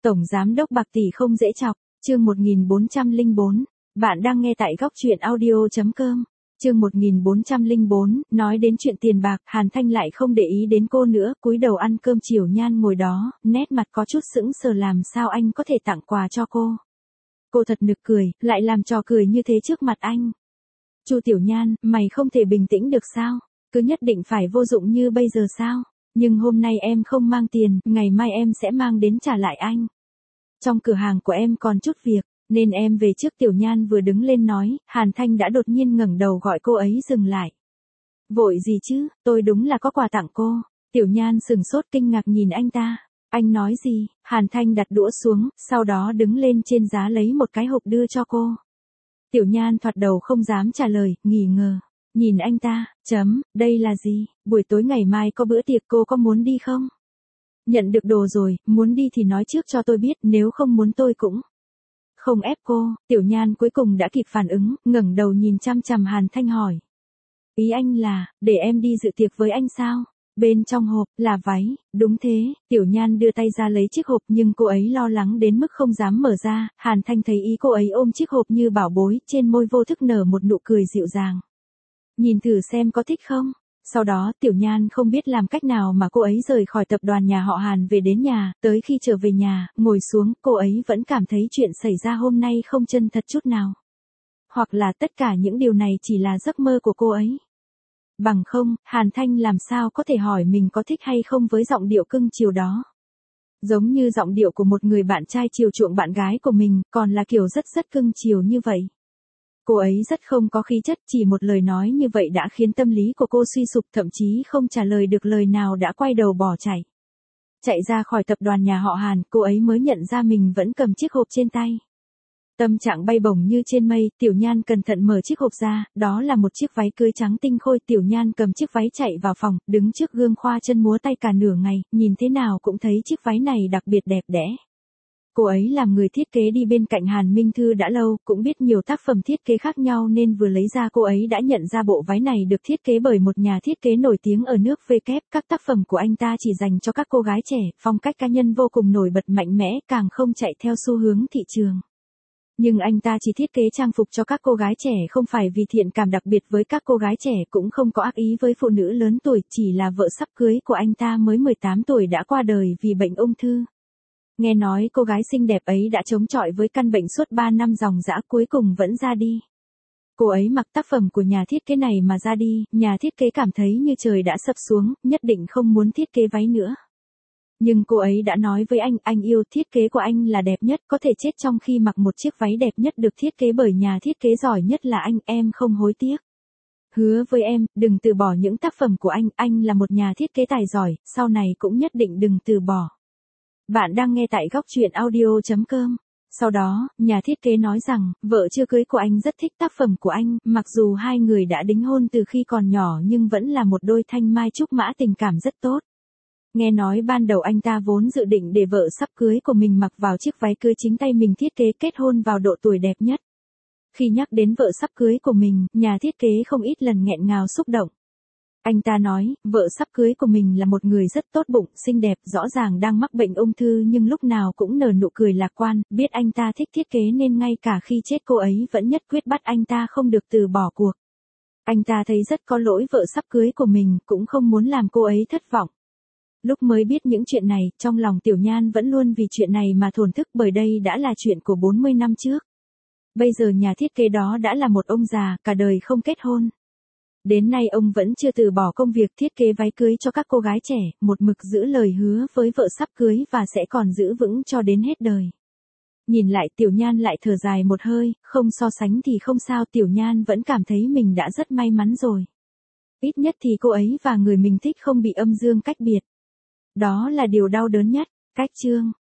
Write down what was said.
Tổng giám đốc Bạc Tỷ không dễ chọc, chương 1404. Bạn đang nghe tại góc truyện audio.com. Chương 1404, nói đến chuyện tiền bạc, Hàn Thanh lại không để ý đến cô nữa, cúi đầu ăn cơm chiều. Nhan ngồi đó, nét mặt có chút sững sờ, làm sao anh có thể tặng quà cho cô. Cô thật nực cười, lại làm trò cười như thế trước mặt anh. Chu Tiểu Nhan, mày không thể bình tĩnh được sao? Cứ nhất định phải vô dụng như bây giờ sao? Nhưng hôm nay em không mang tiền, ngày mai em sẽ mang đến trả lại anh. Trong cửa hàng của em còn chút việc, nên em về trước. Tiểu Nhan vừa đứng lên nói, Hàn Thanh đã đột nhiên ngẩng đầu gọi cô ấy dừng lại. Vội gì chứ, tôi đúng là có quà tặng cô. Tiểu Nhan sừng sốt kinh ngạc nhìn anh ta. Anh nói gì? Hàn Thanh đặt đũa xuống, sau đó đứng lên trên giá lấy một cái hộp đưa cho cô. Tiểu Nhan thoạt đầu không dám trả lời, nghi ngờ. Nhìn anh ta, đây là gì? Buổi tối ngày mai có bữa tiệc, cô có muốn đi không? Nhận được đồ rồi, muốn đi thì nói trước cho tôi biết, nếu không muốn tôi cũng không ép cô. Tiểu Nhan cuối cùng đã kịp phản ứng, ngẩng đầu nhìn chăm chằm Hàn Thanh hỏi. Ý anh là, để em đi dự tiệc với anh sao? Bên trong hộp, là váy, đúng thế. Tiểu Nhan đưa tay ra lấy chiếc hộp nhưng cô ấy lo lắng đến mức không dám mở ra. Hàn Thanh thấy ý cô ấy ôm chiếc hộp như bảo bối, trên môi vô thức nở một nụ cười dịu dàng. Nhìn thử xem có thích không? Sau đó Tiểu Nhan không biết làm cách nào mà cô ấy rời khỏi tập đoàn nhà họ Hàn về đến nhà, tới khi trở về nhà, ngồi xuống, cô ấy vẫn cảm thấy chuyện xảy ra hôm nay không chân thật chút nào. Hoặc là tất cả những điều này chỉ là giấc mơ của cô ấy. Bằng không, Hàn Thanh làm sao có thể hỏi mình có thích hay không với giọng điệu cưng chiều đó. Giống như giọng điệu của một người bạn trai chiều chuộng bạn gái của mình, còn là kiểu rất cưng chiều như vậy. Cô ấy rất không có khí chất, chỉ một lời nói như vậy đã khiến tâm lý của cô suy sụp, thậm chí không trả lời được lời nào đã quay đầu bỏ chạy. Chạy ra khỏi tập đoàn nhà họ Hàn, cô ấy mới nhận ra mình vẫn cầm chiếc hộp trên tay. Tâm trạng bay bổng như trên mây. Tiểu Nhan cẩn thận mở chiếc hộp ra, đó là một chiếc váy cưới trắng tinh khôi. Tiểu Nhan cầm chiếc váy chạy vào phòng, đứng trước gương khoa chân múa tay cả nửa ngày, nhìn thế nào cũng thấy chiếc váy này đặc biệt đẹp đẽ. Cô ấy làm người thiết kế đi bên cạnh Hàn Minh Thư đã lâu, cũng biết nhiều tác phẩm thiết kế khác nhau nên vừa lấy ra cô ấy đã nhận ra bộ váy này được thiết kế bởi một nhà thiết kế nổi tiếng ở nước V. Các tác phẩm của anh ta chỉ dành cho các cô gái trẻ, phong cách cá nhân vô cùng nổi bật mạnh mẽ, càng không chạy theo xu hướng thị trường. Nhưng anh ta chỉ thiết kế trang phục cho các cô gái trẻ không phải vì thiện cảm đặc biệt với các cô gái trẻ, cũng không có ác ý với phụ nữ lớn tuổi, chỉ là vợ sắp cưới của anh ta mới 18 tuổi đã qua đời vì bệnh ung thư. Nghe nói cô gái xinh đẹp ấy đã chống chọi với căn bệnh suốt 3 năm ròng rã, cuối cùng vẫn ra đi. Cô ấy mặc tác phẩm của nhà thiết kế này mà ra đi, nhà thiết kế cảm thấy như trời đã sập xuống, nhất định không muốn thiết kế váy nữa. Nhưng cô ấy đã nói với anh yêu thiết kế của anh là đẹp nhất, có thể chết trong khi mặc một chiếc váy đẹp nhất được thiết kế bởi nhà thiết kế giỏi nhất là anh, em không hối tiếc. Hứa với em, đừng từ bỏ những tác phẩm của anh là một nhà thiết kế tài giỏi, sau này cũng nhất định đừng từ bỏ. Bạn đang nghe tại góc truyện audio.com. Sau đó, nhà thiết kế nói rằng, vợ chưa cưới của anh rất thích tác phẩm của anh, mặc dù hai người đã đính hôn từ khi còn nhỏ nhưng vẫn là một đôi thanh mai trúc mã, tình cảm rất tốt. Nghe nói ban đầu anh ta vốn dự định để vợ sắp cưới của mình mặc vào chiếc váy cưới chính tay mình thiết kế kết hôn vào độ tuổi đẹp nhất. Khi nhắc đến vợ sắp cưới của mình, nhà thiết kế không ít lần nghẹn ngào xúc động. Anh ta nói, vợ sắp cưới của mình là một người rất tốt bụng, xinh đẹp, rõ ràng đang mắc bệnh ung thư nhưng lúc nào cũng nở nụ cười lạc quan, biết anh ta thích thiết kế nên ngay cả khi chết cô ấy vẫn nhất quyết bắt anh ta không được từ bỏ cuộc. Anh ta thấy rất có lỗi vợ sắp cưới của mình, cũng không muốn làm cô ấy thất vọng. Lúc mới biết những chuyện này, trong lòng Tiểu Nhan vẫn luôn vì chuyện này mà thổn thức, bởi đây đã là chuyện của 40 năm trước. Bây giờ nhà thiết kế đó đã là một ông già, cả đời không kết hôn. Đến nay ông vẫn chưa từ bỏ công việc thiết kế váy cưới cho các cô gái trẻ, một mực giữ lời hứa với vợ sắp cưới và sẽ còn giữ vững cho đến hết đời. Nhìn lại Tiểu Nhan lại thở dài một hơi, không so sánh thì không sao, Tiểu Nhan vẫn cảm thấy mình đã rất may mắn rồi. Ít nhất thì cô ấy và người mình thích không bị âm dương cách biệt. Đó là điều đau đớn nhất. Cách chương